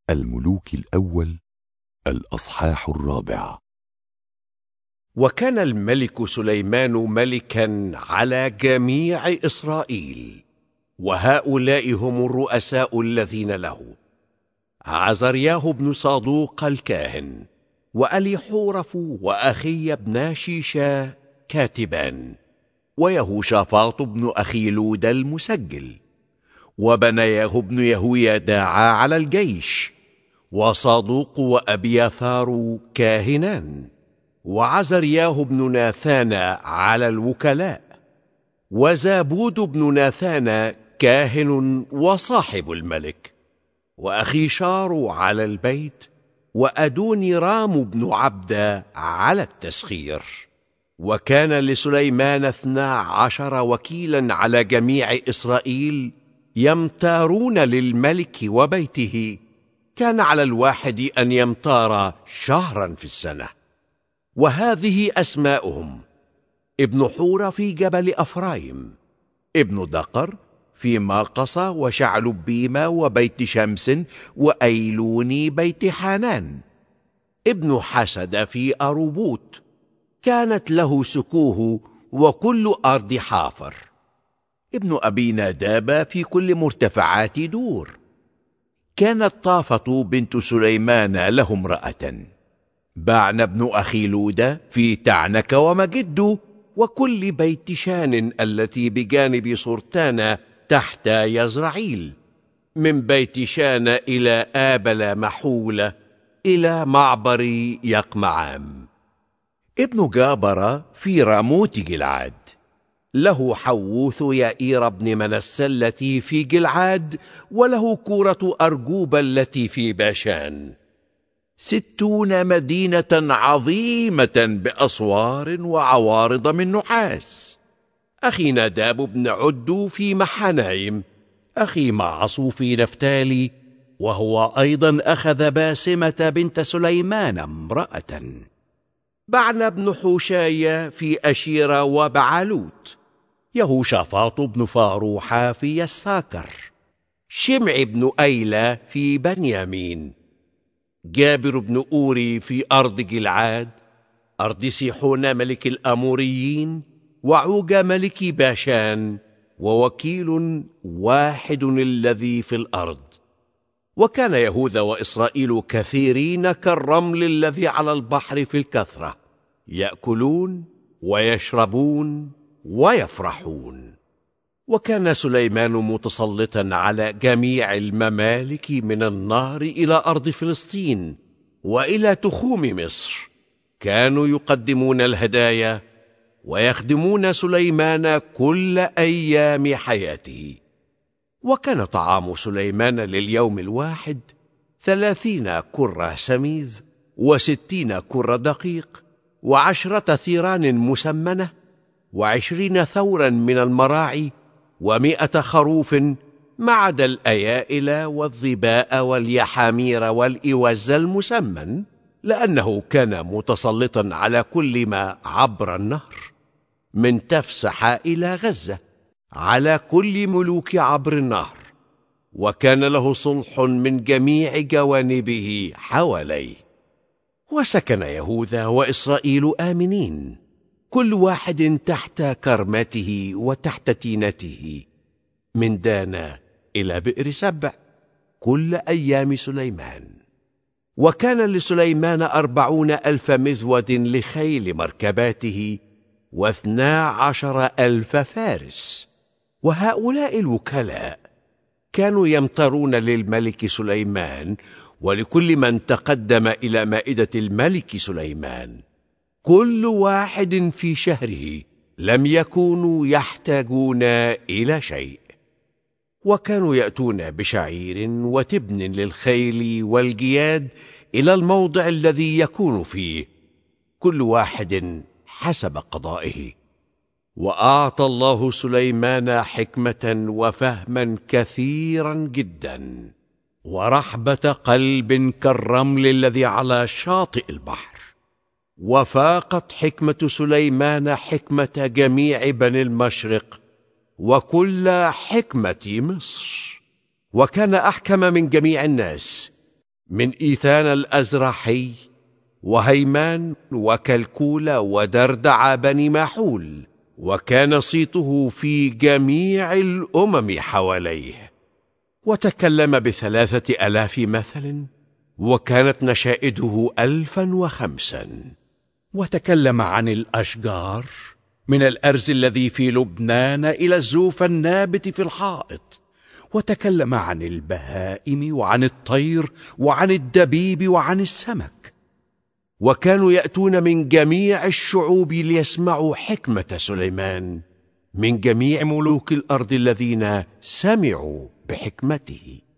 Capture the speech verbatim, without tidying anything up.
الملوك الأول الأصحاح الرابع. وكان الملك سليمان ملكا على جميع إسرائيل، وهؤلاء هم الرؤساء الذين له: عزرياه بن صادوق الكاهن، وأليحورف وأخي بن شيشا كاتبان، ويهوشافاط بن أخيلود المسجل، وبنياه بن يهويداع على الجيش، وصادوق وأبياثار كاهنان، وعزرياه بن ناثان على الوكلاء، وزابود بن ناثان كاهن وصاحب الملك، وأخيشار على البيت، وأدونيرام بن عبد على التسخير. وكان لسليمان اثنا عشر وكيلا على جميع إسرائيل يمتارون للملك وبيته، كان على الواحد أن يمتار شهرا في السنة. وهذه أسماؤهم: ابن حور في جبل أفرايم، ابن دقر في ماقصة وشعلبيم وبيت شمس وأيلوني بيت حانان، ابن حسد في أروبوت، كانت له سكوه وكل أرض حافر، ابن أبي ناداب في كل مرتفعات دور. كانت طافة بنت سليمان له امرأة. بعن بن أخيلود في تعنك ومجد وكل بيت شان التي بجانب سرتان تحت يزرعيل، من بيت شان إلى آبل محول إلى معبر يقمعام. ابن جابر في راموت جلعاد، له حووث يائير بن منسى التي في جلعاد، وله كورة أرجوب التي في باشان، ستون مدينة عظيمة بأسوار وعوارض من نحاس. أخي ناداب بن عدو في محنايم، أخي معصو في نفتالي، وهو أيضا أخذ باسمة بنت سليمان امرأة. بعن بن حوشاي في أشير وبعالوت، يهوشافاط بن فاروح في يساكر، شمع بن أيلة في بنيامين، جابر بن أوري في أرض جلعاد، أرض سيحون ملك الأموريين، وعوج ملك باشان، ووكيل واحد الذي في الأرض. وكان يهوذا وإسرائيل كثيرين كالرمل الذي على البحر في الكثرة، يأكلون ويشربون ويفرحون. وكان سليمان متسلطا على جميع الممالك من النهر إلى أرض فلسطين وإلى تخوم مصر، كانوا يقدمون الهدايا ويخدمون سليمان كل أيام حياته. وكان طعام سليمان لليوم الواحد ثلاثين كرة سميذ، وستين كرة دقيق، وعشرة ثيران مسمنة، وعشرين ثورا من المراعي، ومائة خروف، ما عدا الأيائل والظباء واليحامير والإوز المسمن، لأنه كان متسلطا على كل ما عبر النهر من تفسح إلى غزة، على كل ملوك عبر النهر. وكان له صلح من جميع جوانبه حواليه. وسكن يهوذا وإسرائيل آمنين، كل واحد تحت كرمته وتحت تينته، من دان إلى بئر سبع، كل أيام سليمان. وكان لسليمان أربعون ألف مذود لخيل مركباته، واثنا عشر ألف فارس. وهؤلاء الوكلاء كانوا يمترون للملك سليمان ولكل من تقدم إلى مائدة الملك سليمان، كل واحد في شهره، لم يكونوا يحتاجون إلى شيء. وكانوا يأتون بشعير وتبن للخيل والجياد إلى الموضع الذي يكون فيه، كل واحد حسب قضائه. وأعطى الله سليمان حكمة وفهما كثيرا جدا، ورحبة قلب كالرمل الذي على شاطئ البحر. وفاقت حكمة سليمان حكمة جميع بني المشرق وكل حكمة مصر، وكان أحكم من جميع الناس، من إيثان الأزرحي وهيمان وكلكول ودردع بني ماحول، وكان صيته في جميع الأمم حواليه، وتكلم بثلاثة ألاف مثل، وكانت نشائده ألفا وخمسا. وتكلم عن الأشجار من الأرز الذي في لبنان إلى الزوف النابت في الحائط، وتكلم عن البهائم وعن الطير وعن الدبيب وعن السمك. وكانوا يأتون من جميع الشعوب ليسمعوا حكمة سليمان، من جميع ملوك الأرض الذين سمعوا بحكمته.